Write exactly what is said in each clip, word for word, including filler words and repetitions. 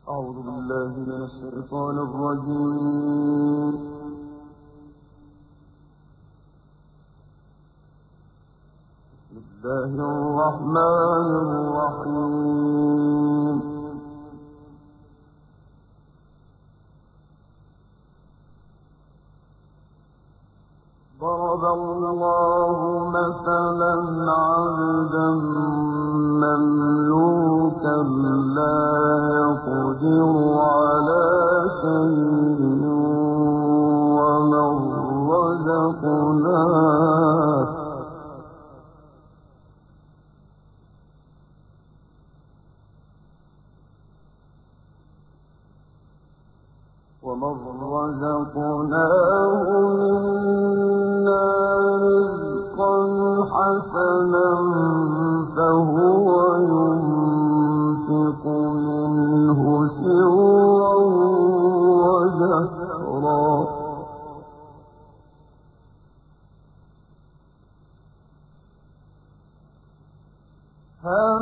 أعوذ بالله من الشيطان الرجيم. بسم الله الرحمن الرحيم. ضرب الله مثلا عبدا مملوكا لا يقدر على شيء ومن رزقناه ومن رزقناه منا رزقا حسنا فهو ينفق منه سرا وجهرا هل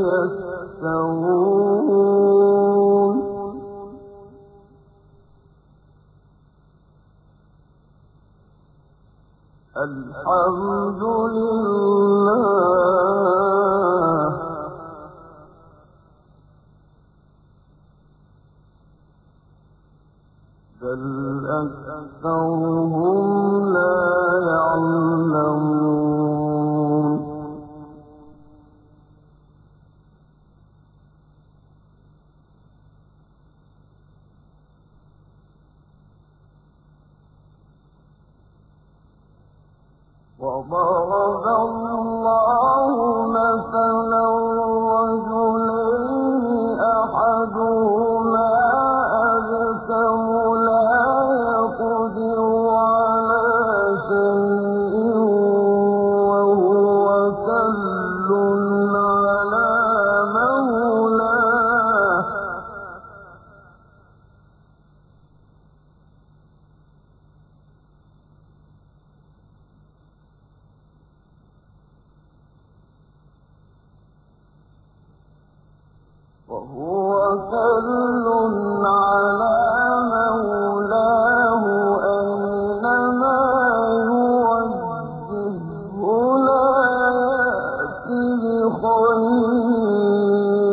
يستوون الحمد لله بل أكثرهم لا يعلمون وضرب الله مثلا رجلين أحدهما أبكم لا يقدر على شيء وهو كل على مولاه وهو كل على مولاه أينما يوجهه لا يأتي بخير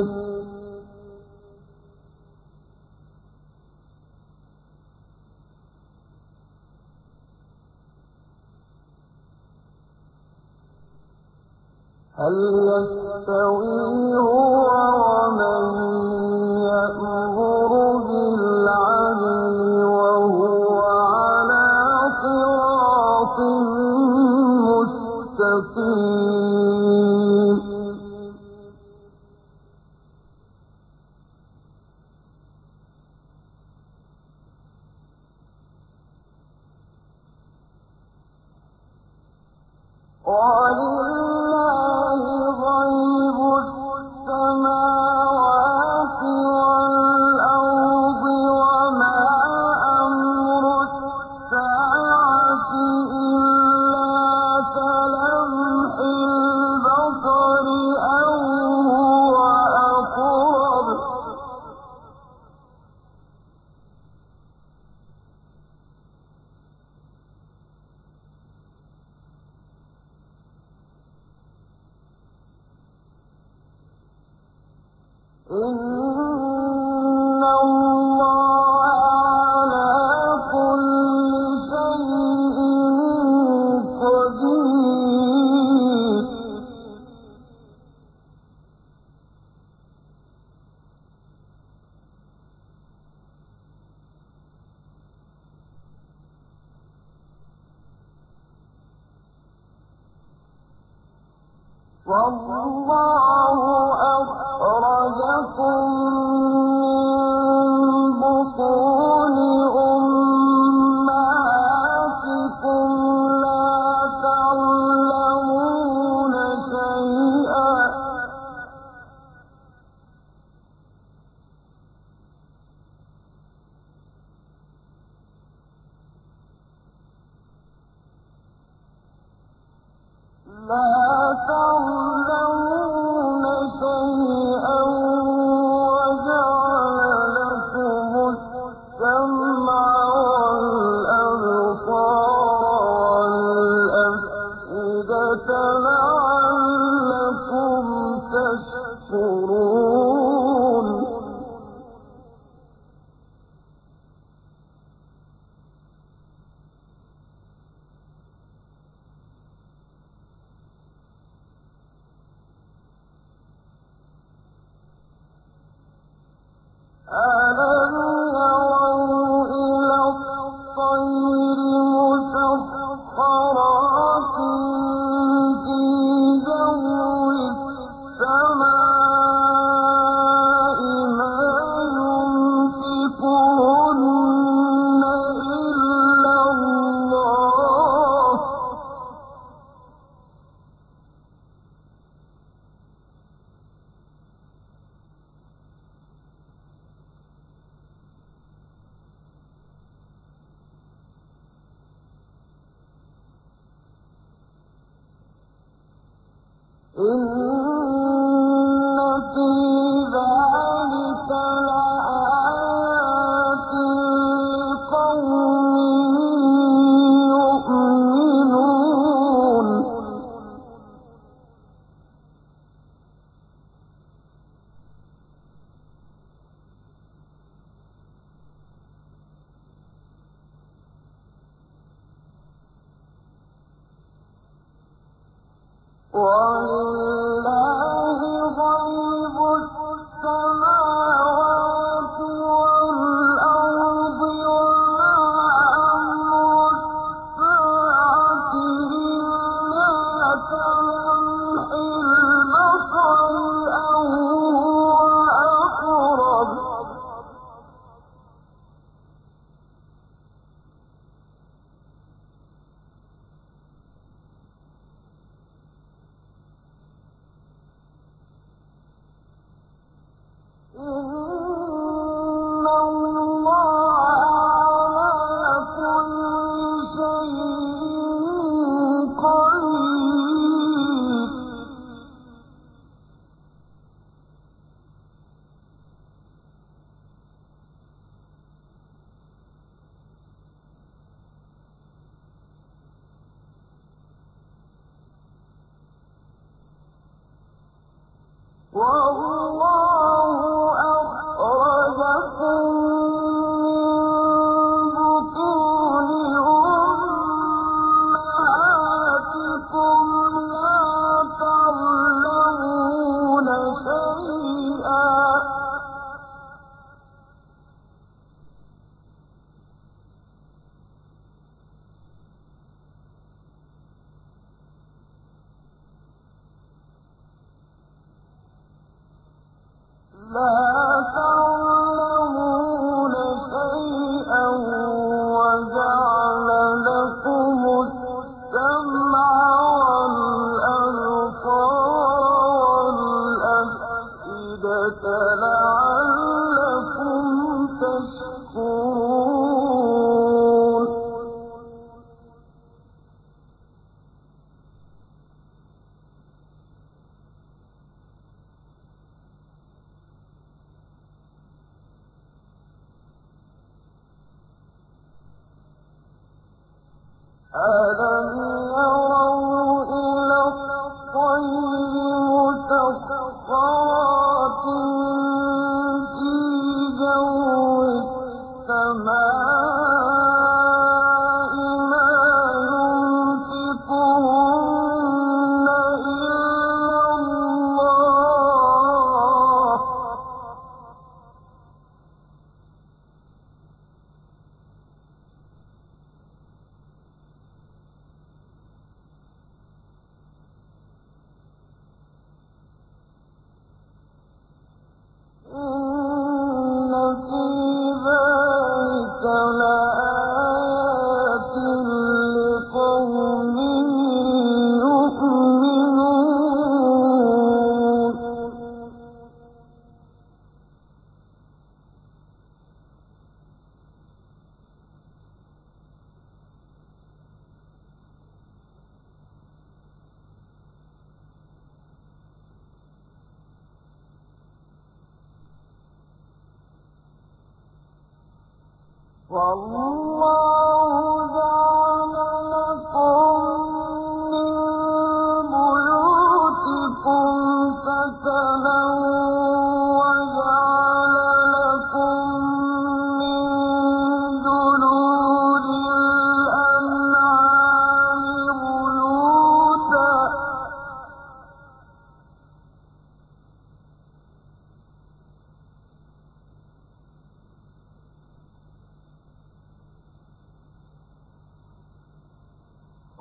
هل يستوي هو ومن يأمر بالعدل وهو على صراط مستقيم ولله غيب السماوات والأرض وما أمر الساعة إلا كلمح البصر أو هو أقرب إن الله على كل شيء قدير والله أخرجكم من بطون أمهاتكم لا تعلمون شيئا لا تعلمون شيئا وجعل أَلَمْ يَرَوْا إِلَى الطَّيْرِ مُسَخَّرَاتٍ فِي جَوِّ السَّمَاءِ مَا يُمْسِكُهُنَّ إِلَّا اللَّهُ ۗ إِنَّ فِي ذَٰلِكَ لَآيَاتٍ لِّقَوْمٍ يُؤْمِنُونَ. وَلِلَّهِ غَيْبُ السَّمَاوَاتِ وَالْأَرْضِ وَمَا أَمْرُ السَّاعَةِ إِلَّا كَلَمْحِ الْبَصَرِ أَوْ هُوَ أَقْرَبُ ۚ إِنَّ اللَّهَ عَلَىٰ كُلِّ شَيْءٍ قَدِيرٌ. وَاللَّهُ أَخْرَجَكُم مِّن بُطُونِ أُمَّهَاتِكُمْ لَا تَعْلَمُونَ شَيْئًا ۚ لَا تَعْلَمُونَ شَيْئًا وَجَعَلَ لَكُمُ السَّمْعَ وَالْأَبْصَارَ وَالْأَفْئِدَةَ لَعَلَّكُمْ تَشْكُرُونَ. أَلَمْ يَرَوْا إِلَى الطَّيْرِ مُسَخَّرَاتٍ فِي جَوِّ السَّمَاءِ مَا يُمْسِكُهُنَّ إِلَّا اللَّهُ ۗ إِنَّ فِي ذَٰلِكَ لَآيَاتٍ لِّقَوْمٍ يُؤْمِنُونَ. وَاللَّهُ جَعَلَ لَكُم مِّن بُيُوتِكُمْ سَكَنًا وَجَعَلَ لَكُم مِّن جُلُودِ الْأَنْعَامِ بُيُوتًا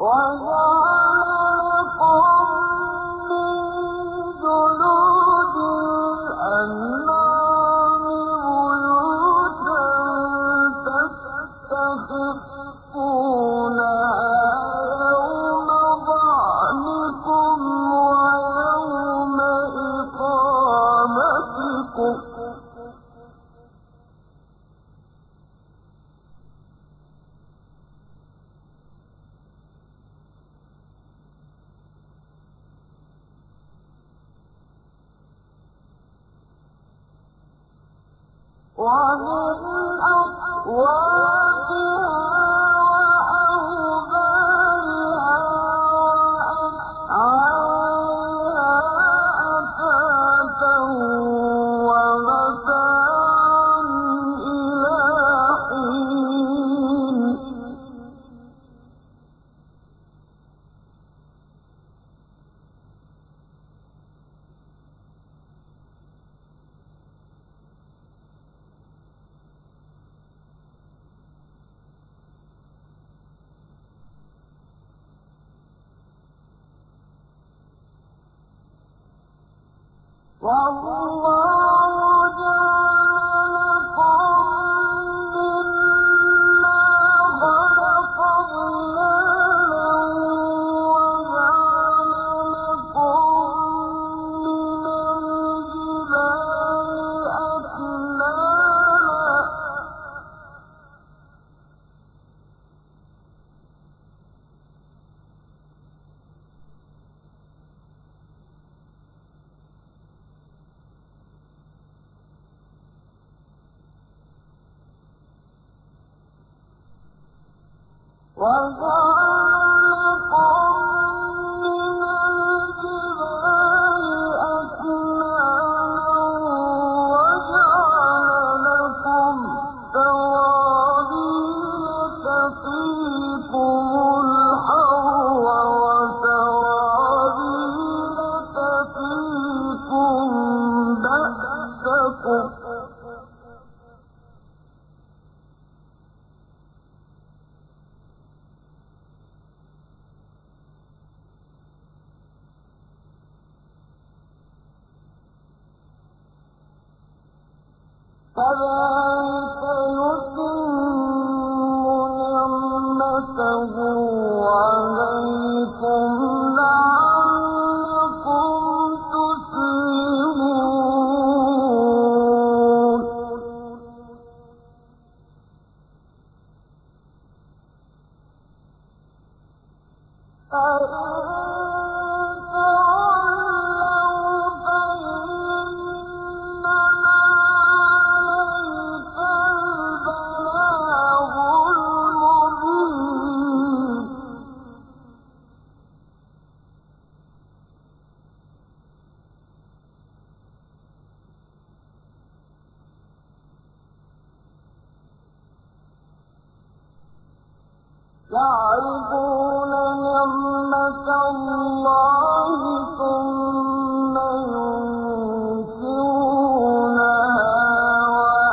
كذلك يتم نعمته عليكم لعلكم تسلمون. فإن يعرفون نعمة الله ثم ينكرونها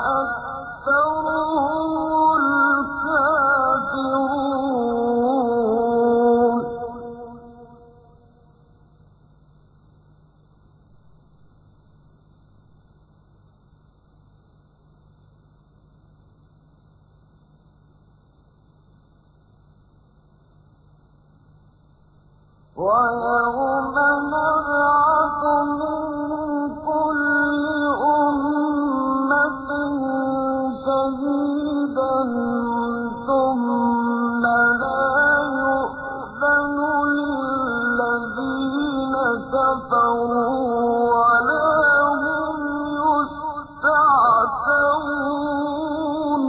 وأكثرهم الكافرون. ويوم نبعث من كل أمة شهيدا ثم لا يؤذن للذين كفروا ولا هم يستعتبون.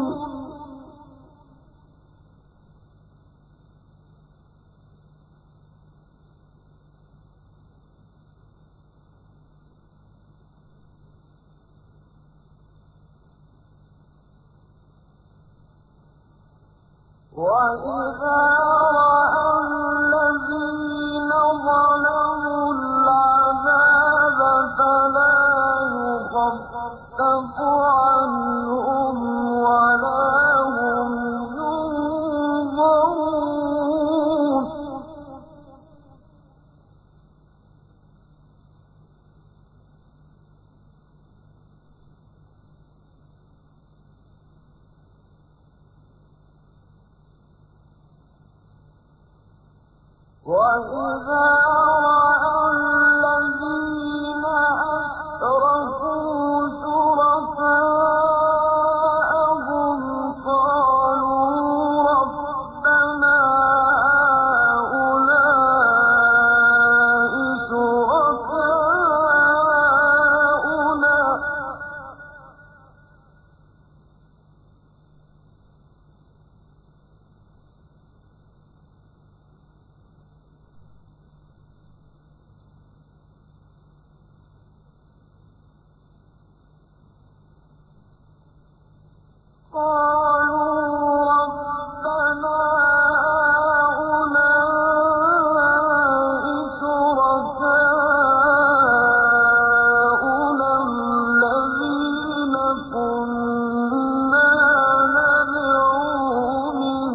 وَإِذَا رَأَى الَّذِينَ ظَلَمُوا الْعَذَابَ فَلَا يُخَفَّفُ عَنْهُمْ وَلَا هُمْ يُنظَرُونَ. وَإِذَا رَأَى الَّذِينَ أَشْرَكُوا شُرَكَاءَهُمْ قَالُوا رَبَّنَا هَٰؤُلَاءِ شُرَكَاؤُنَا قَالُوا رَبَّنَا هَٰؤُلَاءِ شُرَكَاؤُنَا الَّذِينَ كُنَّا نَدْعُو مِن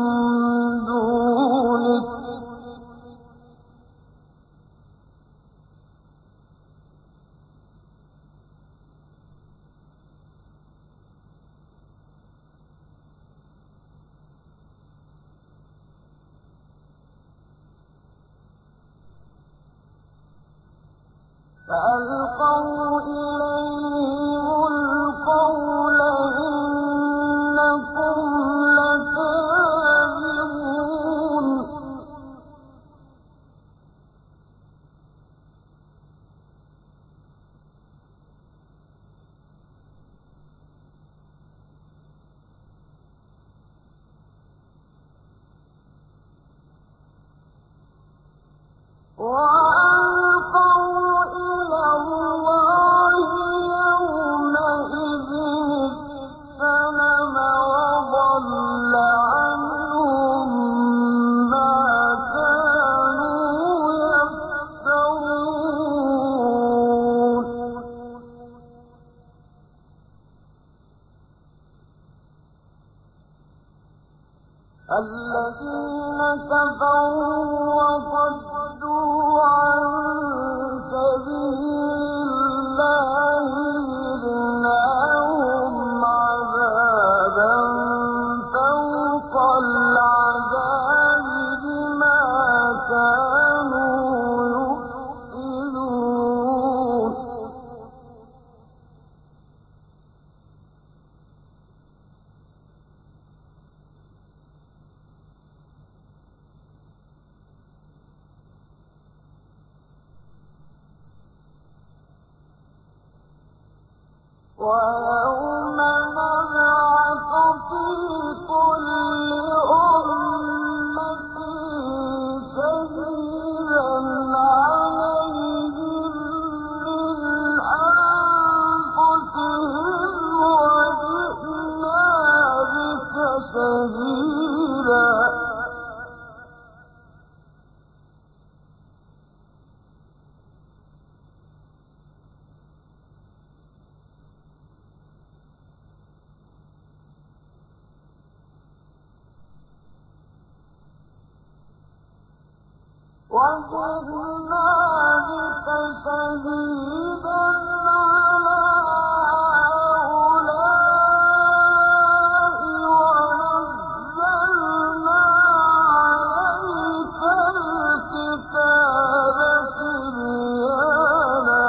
دُونِكَ ۖ فَأَلْقَوْا إِلَيْهِمُ الْقَوْلَ إِنَّكُمْ لَكَاذِبُونَ وَأَلْقَوْا إِلَى اللَّهِ يَوْمَئِذٍ السَّلَمَ وَضَلَّ عَنْهُم مَّا كَانُوا يَفْتَرُونَ الَّذِينَ كَفَرُوا وَصَدُّوا عَن سَبِيلِ اللَّهِ زِدْنَاهُمْ عَذَابًا فَوْقَ الْعَذَابِ بِمَا كَانُوا يُفْسِدُونَ وَيَوْمَ نَبْعَثُ فِي كُلِّ أُمَّةٍ شَهِيدًا عَلَيْهِم مِّنْ أَنفُسِهِمْ وَجِئْنَا بِكَ شَهِيدًا وَجِئْنَا بِكَ شَهِيدًا عَلَىٰ هَٰؤُلَاءِ وَنَزَّلْنَا عَلَيْكَ الْكِتَابَ تِبْيَانًا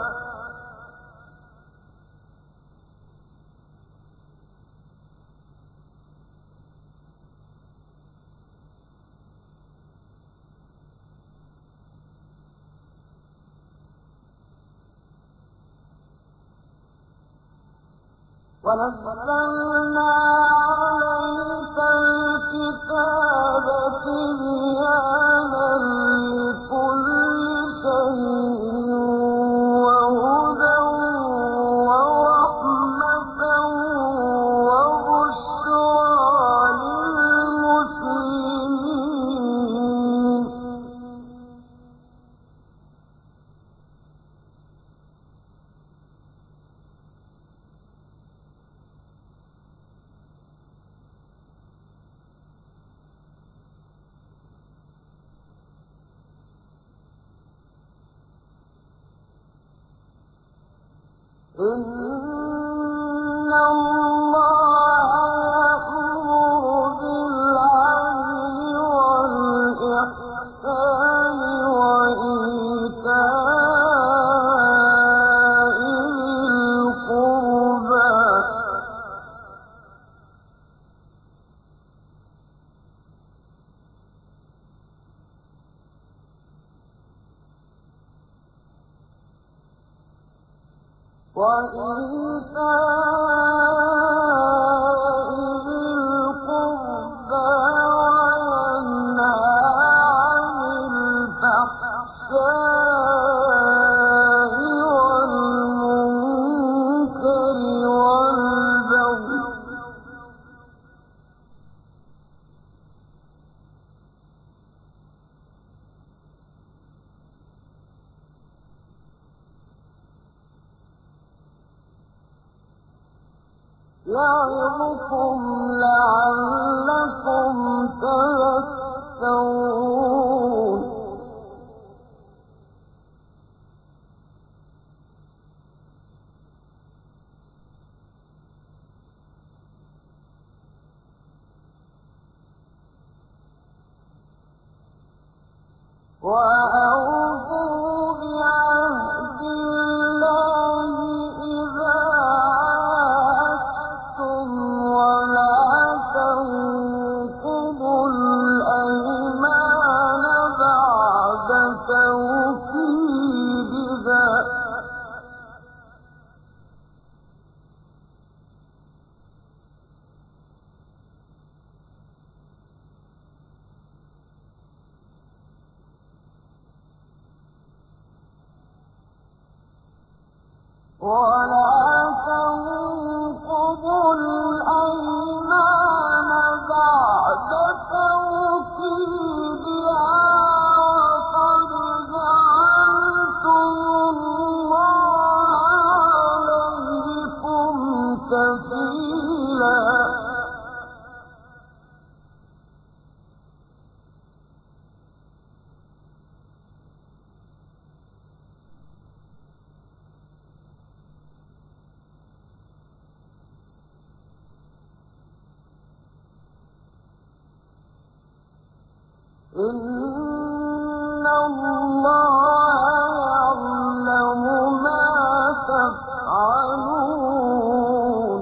وَنَزَّلْنَا عَلَيْكَ الْكِتَابَ تِبْيَانًا لِّكُلِّ شَيْءٍ وَهُدًى وَرَحْمَةً وَبُشْرَىٰ لِلْمُسْلِمِينَ إِنَّ اللَّهَ يَأْمُرُ بِالْعَدْلِ وَالْإِحْسَانِ وَإِيتَاءِ ذِي الْقُرْبَىٰ وَيَنْهَىٰ عَنِ الْفَحْشَاءِ وَالْمُنكَرِ وَالْبَغْيِ ۚ يَعِظُكُمْ لَعَلَّكُمْ تَذَكَّرُونَ. وَأَوْفُوا بِعَهْدِ اللَّهِ إِذَا عَاهَدتُّمْ ۖ وَلَا تَنقُضُوا الْأَيْمَانَ بَعْدَ تَوْكِيدِهَا ۚ وَلَا تَنقُضُوا الْأَيْمَانَ بَعْدَ تَوْكِيدِهَا وَقَدْ جَعَلْتُمُ اللَّهَ عَلَيْكُمْ كَفِيلًا. إِنَّ اللَّهَ يَعْلَمُ مَا تَفْعَلُونَ.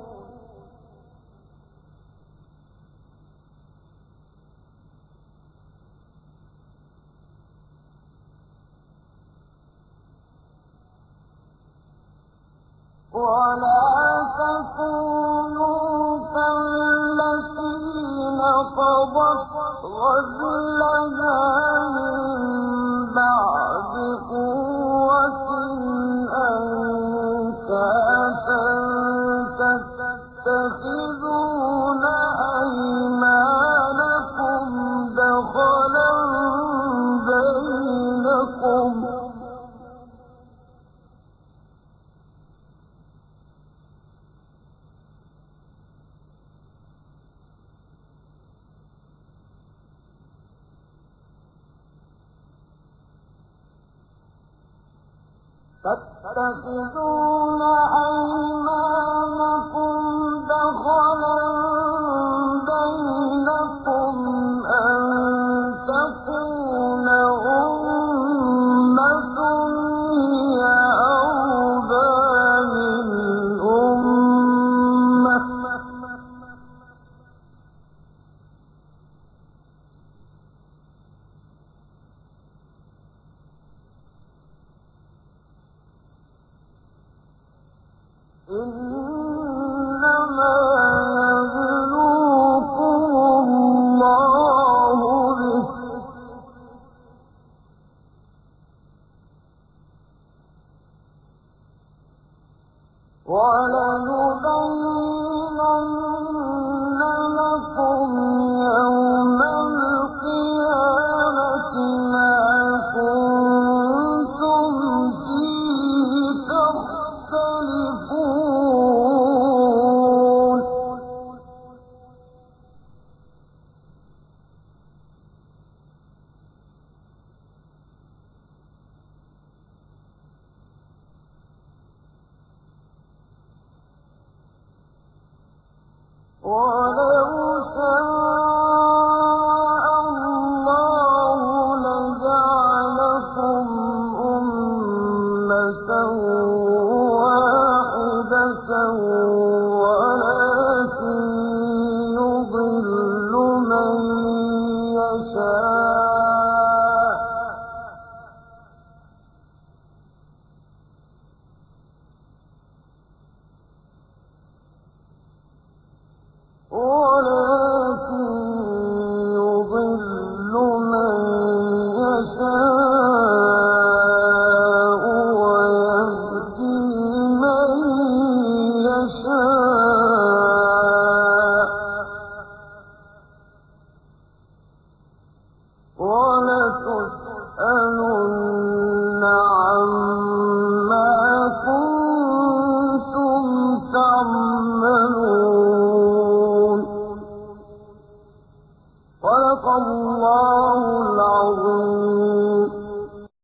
وَلَا تَكُونُوا كَالَّتِي نَقَضَتْ غَزْلَهَا مِن بَعْدِ قُوَّةٍ أَنكَاثًا تَتَّخِذُونَ أَيْمَانَكُمْ دَخَلًا بَيْنَكُمْ ۖ تَتَّخِذُونَ أَيْمَانَكُمْ دَخَلًا بَيْنَكُمْ أَن تَكُونَ أُمَّةٌ هِيَ أَرْبَىٰ مِنْ أُمَّةٍ ۚ إِنَّمَا يَبْلُوكُمُ اللَّهُ بِهِ ۚ وَلَيُبَيِّنَنَّ لَكُمْ يَوْمَ الْقِيَامَةِ مَا كُنتُمْ فِيهِ تَخْتَلِفُونَ. وَلَا